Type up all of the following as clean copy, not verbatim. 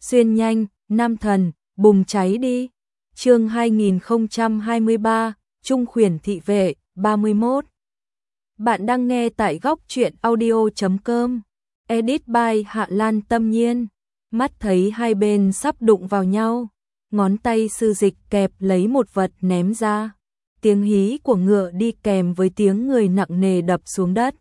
xuyên nhanh, nam thần, bùng cháy đi. Chương 2023, Trung khuyển thị vệ, 31. Bạn đang nghe tại góc truyện audio.com. Edit by Hạ Lan Tâm Nhiên. Mắt thấy hai bên sắp đụng vào nhau, ngón tay Sư Dịch kẹp lấy một vật ném ra. Tiếng hí của ngựa đi kèm với tiếng người nặng nề đập xuống đất.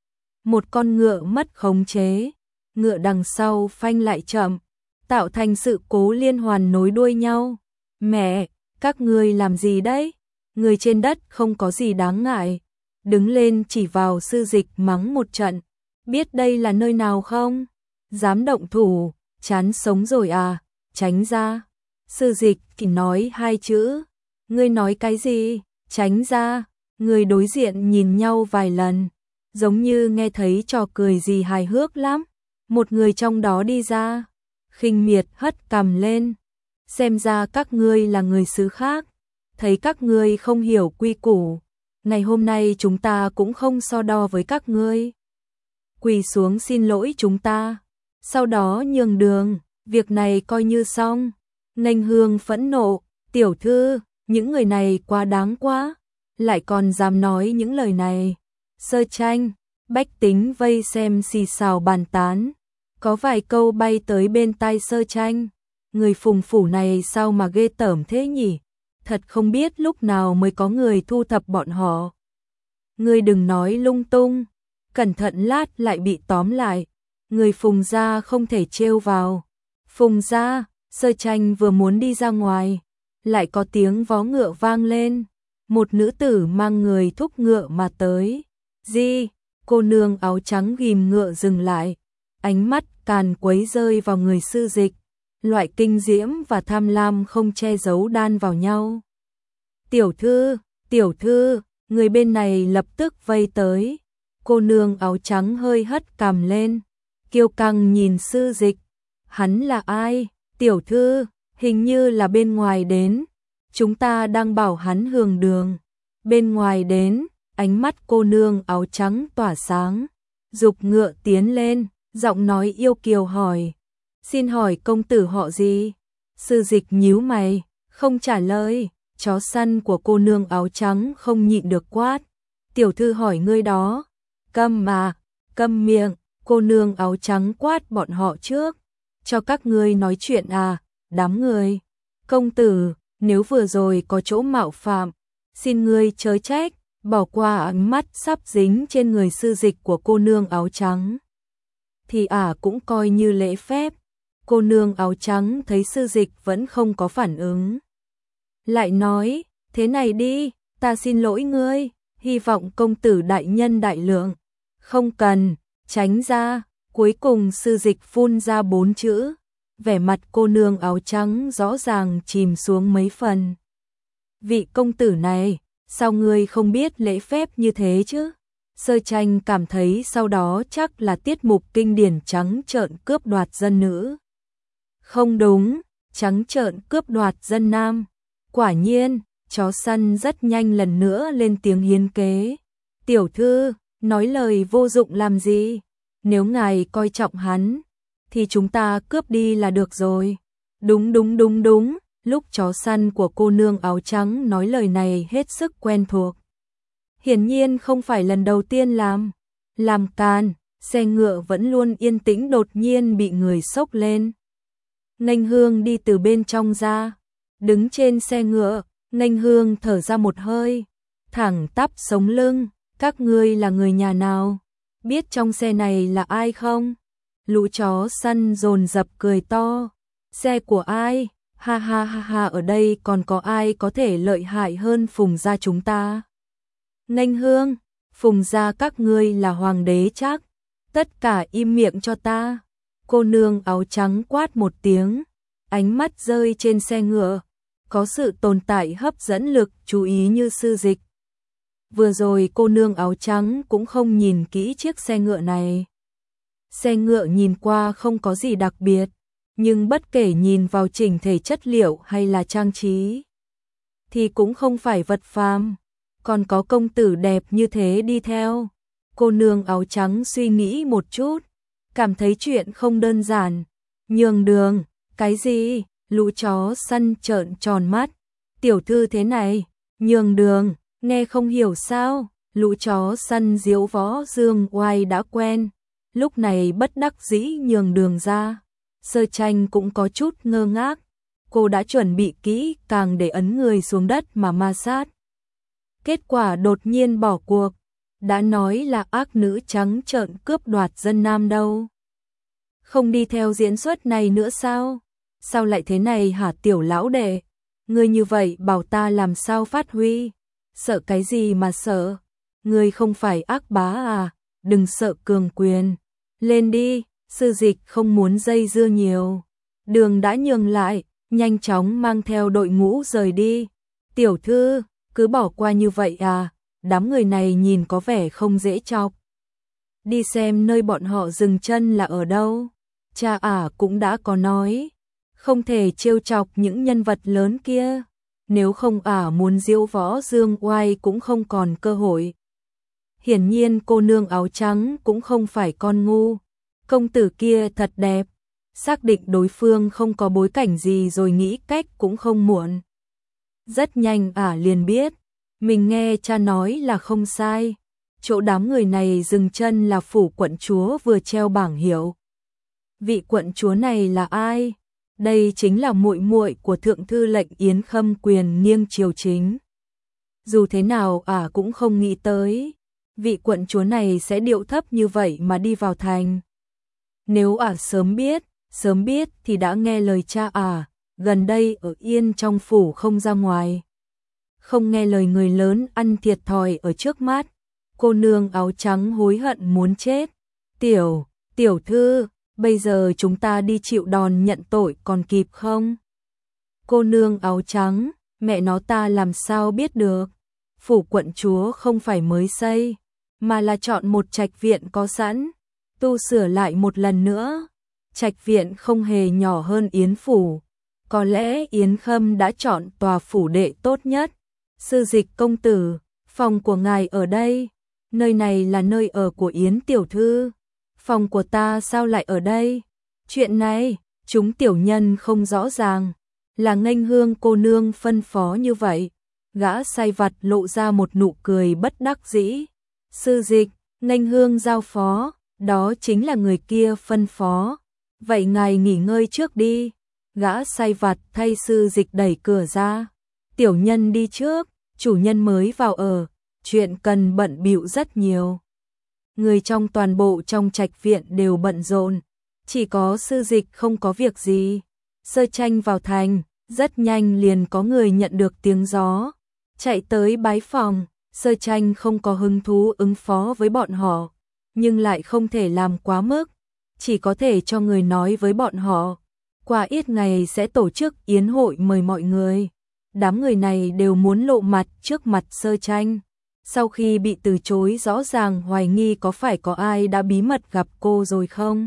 Một con ngựa mất khống chế, ngựa đằng sau phanh lại chậm, tạo thành sự cố liên hoàn nối đuôi nhau. Mẹ, các ngươi làm gì đấy? Người trên đất không có gì đáng ngại. Đứng lên chỉ vào Sư Dịch mắng một trận. Biết đây là nơi nào không? Dám động thủ, chán sống rồi à? Tránh ra. Sư Dịch chỉ nói hai chữ. Ngươi nói cái gì? Tránh ra. Người đối diện nhìn nhau vài lần, giống như nghe thấy trò cười gì hài hước lắm. Một người trong đó đi ra, khinh miệt hất cằm lên. Xem ra các ngươi là người xứ khác, thấy các ngươi không hiểu quy củ, ngày hôm nay chúng ta cũng không so đo với các ngươi. Quỳ xuống xin lỗi chúng ta, sau đó nhường đường, việc này coi như xong. Nghênh Hương phẫn nộ, tiểu thư, những người này quá đáng quá, lại còn dám nói những lời này. Sơ Tranh, bách tính vây xem xì xào bàn tán, có vài câu bay tới bên tai Sơ Tranh. Người Phùng phủ này sao mà ghê tởm thế nhỉ? Thật không biết lúc nào mới có người thu thập bọn họ. Ngươi đừng nói lung tung, cẩn thận lát lại bị tóm lại. Người Phùng gia không thể trêu vào. Phùng gia, Sơ Tranh vừa muốn đi ra ngoài, lại có tiếng vó ngựa vang lên. Một nữ tử mang người thúc ngựa mà tới. Di, cô nương áo trắng ghim ngựa dừng lại, ánh mắt càn quấy rơi vào người Sư Dịch. Loại kinh diễm và tham lam không che giấu đan vào nhau. Tiểu thư, người bên này lập tức vây tới. Cô nương áo trắng hơi hất cằm lên, kiêu căng nhìn Sư Dịch. Hắn là ai? Tiểu thư, hình như là bên ngoài đến. Chúng ta đang bảo hắn nhường đường. Bên ngoài đến, ánh mắt cô nương áo trắng tỏa sáng, giục ngựa tiến lên, giọng nói yêu kiều hỏi. Xin hỏi công tử họ gì? Sư Dịch nhíu mày, không trả lời. Chó săn của cô nương áo trắng không nhịn được quát. Tiểu thư hỏi ngươi đó. Câm mà, câm miệng. Cô nương áo trắng quát bọn họ trước. Cho các ngươi nói chuyện à, đám người. Công tử, nếu vừa rồi có chỗ mạo phạm, xin ngươi chớ trách, bỏ qua ánh mắt sắp dính trên người Sư Dịch của cô nương áo trắng. Thì cũng coi như lễ phép. Cô nương áo trắng thấy Sư Dịch vẫn không có phản ứng, lại nói, thế này đi, ta xin lỗi ngươi, hy vọng công tử đại nhân đại lượng. Không cần, tránh ra. Cuối cùng Sư Dịch phun ra 4 chữ, vẻ mặt cô nương áo trắng rõ ràng chìm xuống mấy phần. Vị công tử này, sao ngươi không biết lễ phép như thế chứ? Sơ Tranh cảm thấy sau đó chắc là tiết mục kinh điển trắng trợn cướp đoạt dân nữ. Không đúng, trắng trợn cướp đoạt dân nam. Quả nhiên, chó săn rất nhanh lần nữa lên tiếng hiến kế. Tiểu thư, nói lời vô dụng làm gì? Nếu ngài coi trọng hắn, thì chúng ta cướp đi là được rồi. Đúng. Lúc chó săn của cô nương áo trắng nói lời này hết sức quen thuộc. Hiển nhiên không phải lần đầu tiên làm càn, xe ngựa vẫn luôn yên tĩnh đột nhiên bị người xốc lên. Nghênh Hương đi từ bên trong ra, đứng trên xe ngựa, Nghênh Hương thở ra một hơi, thẳng tắp sống lưng. Các ngươi là người nhà nào? Biết trong xe này là ai không? Lũ chó săn dồn dập cười to. Xe của ai? Ha ha ha ha, ở đây còn có ai có thể lợi hại hơn Phùng gia chúng ta? Nghênh Hương, Phùng gia các ngươi là hoàng đế chắc. Tất cả im miệng cho ta. Cô nương áo trắng quát một tiếng, ánh mắt rơi trên xe ngựa, có sự tồn tại hấp dẫn lực chú ý như Sư Dịch. Vừa rồi cô nương áo trắng cũng không nhìn kỹ chiếc xe ngựa này. Xe ngựa nhìn qua không có gì đặc biệt, nhưng bất kể nhìn vào chỉnh thể chất liệu hay là trang trí, thì cũng không phải vật phàm. Còn có công tử đẹp như thế đi theo. Cô nương áo trắng suy nghĩ một chút, cảm thấy chuyện không đơn giản. Nhường đường, Cái gì? Lũ chó săn trợn tròn mắt. Tiểu thư thế này, nhường đường, nghe không hiểu sao? Lũ chó săn diễu võ Dương Oai đã quen, lúc này bất đắc dĩ nhường đường ra. Sơ Tranh cũng có chút ngơ ngác, cô đã chuẩn bị kỹ càng để ấn người xuống đất mà ma sát. Kết quả đột nhiên bỏ cuộc, đã nói là ác nữ trắng trợn cướp đoạt dân nam đâu. Không đi theo diễn xuất này nữa sao? Sao lại thế này hả tiểu lão đệ? Ngươi như vậy bảo ta làm sao phát huy? Sợ cái gì mà sợ? Ngươi không phải ác bá à? Đừng sợ cường quyền. Lên đi, Sư Dịch không muốn dây dưa nhiều. Đường đã nhường lại, nhanh chóng mang theo đội ngũ rời đi. Tiểu thư, cứ bỏ qua như vậy à? Đám người này nhìn có vẻ không dễ chọc. Đi xem nơi bọn họ dừng chân là ở đâu. Cha ả cũng đã có nói, không thể trêu chọc những nhân vật lớn kia. Nếu không ả muốn diễu võ Dương Oai cũng không còn cơ hội. Hiển nhiên cô nương áo trắng cũng không phải con ngu. Công tử kia thật đẹp. Xác định đối phương không có bối cảnh gì rồi nghĩ cách cũng không muộn. Rất nhanh ả liền biết, mình nghe cha nói là không sai. Chỗ đám người này dừng chân là phủ quận chúa vừa treo bảng hiệu. Vị quận chúa này là ai? Đây chính là muội muội của thượng thư lệnh Yến Khâm quyền nghiêng triều chính. Dù thế nào ả cũng không nghĩ tới, vị quận chúa này sẽ điệu thấp như vậy mà đi vào thành. Nếu ả sớm biết thì đã nghe lời cha ả, gần đây ở yên trong phủ không ra ngoài. Không nghe lời người lớn ăn thiệt thòi ở trước mắt. Cô nương áo trắng hối hận muốn chết. Tiểu thư, bây giờ chúng ta đi chịu đòn nhận tội còn kịp không? Cô nương áo trắng, mẹ nó ta làm sao biết được? Phủ quận chúa không phải mới xây, mà là chọn một trạch viện có sẵn, tu sửa lại một lần nữa. Trạch viện không hề nhỏ hơn Yến phủ. Có lẽ Yến Khâm đã chọn tòa phủ đệ tốt nhất. Sư Dịch công tử, phòng của ngài ở đây. Nơi này là nơi ở của Yến tiểu thư. Phòng của ta sao lại ở đây? Chuyện này, chúng tiểu nhân không rõ ràng. Là Nghênh Hương cô nương phân phó như vậy. Gã sai vặt lộ ra một nụ cười bất đắc dĩ. Sư Dịch, Nghênh Hương giao phó, đó chính là người kia phân phó. Vậy ngài nghỉ ngơi trước đi. Gã sai vặt thay Sư Dịch đẩy cửa ra. Tiểu nhân đi trước, chủ nhân mới vào ở, chuyện cần bận bịu rất nhiều. Người trong toàn bộ trong trạch viện đều bận rộn, chỉ có Sư Dịch không có việc gì. Sơ Tranh vào thành, rất nhanh liền có người nhận được tiếng gió, chạy tới bái phòng. Sơ Tranh không có hứng thú ứng phó với bọn họ, nhưng lại không thể làm quá mức, chỉ có thể cho người nói với bọn họ, qua ít ngày sẽ tổ chức yến hội mời mọi người. Đám người này đều muốn lộ mặt trước mặt Sơ Tranh. Sau khi bị từ chối rõ ràng hoài nghi có phải có ai đã bí mật gặp cô rồi không.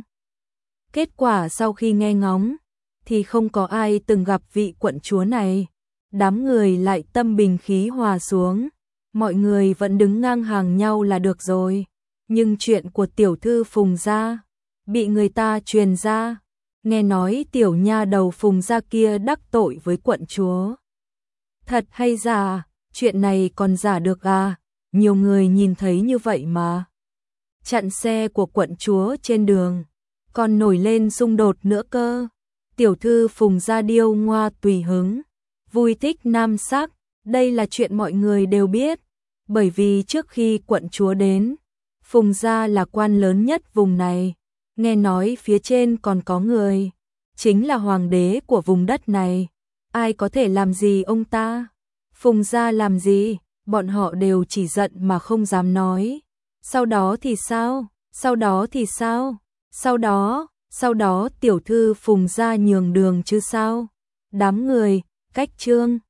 Kết quả sau khi nghe ngóng, thì không có ai từng gặp vị quận chúa này. Đám người lại tâm bình khí hòa xuống. Mọi người vẫn đứng ngang hàng nhau là được rồi. Nhưng chuyện của tiểu thư Phùng gia bị người ta truyền ra. Nghe nói tiểu nha đầu Phùng gia kia đắc tội với quận chúa. Thật hay giả, chuyện này còn giả được à? Nhiều người nhìn thấy như vậy mà. Chặn xe của quận chúa trên đường, còn nổi lên xung đột nữa cơ. Tiểu thư Phùng gia điêu ngoa tùy hứng, vui thích nam sắc, đây là chuyện mọi người đều biết. Bởi vì trước khi quận chúa đến, Phùng gia là quan lớn nhất vùng này. Nghe nói phía trên còn có người, chính là hoàng đế của vùng đất này. Ai có thể làm gì ông ta? Phùng gia làm gì? Bọn họ đều chỉ giận mà không dám nói. Sau đó thì sao? Sau đó thì sao? Sau đó tiểu thư Phùng gia nhường đường chứ sao? Đám người, cách chương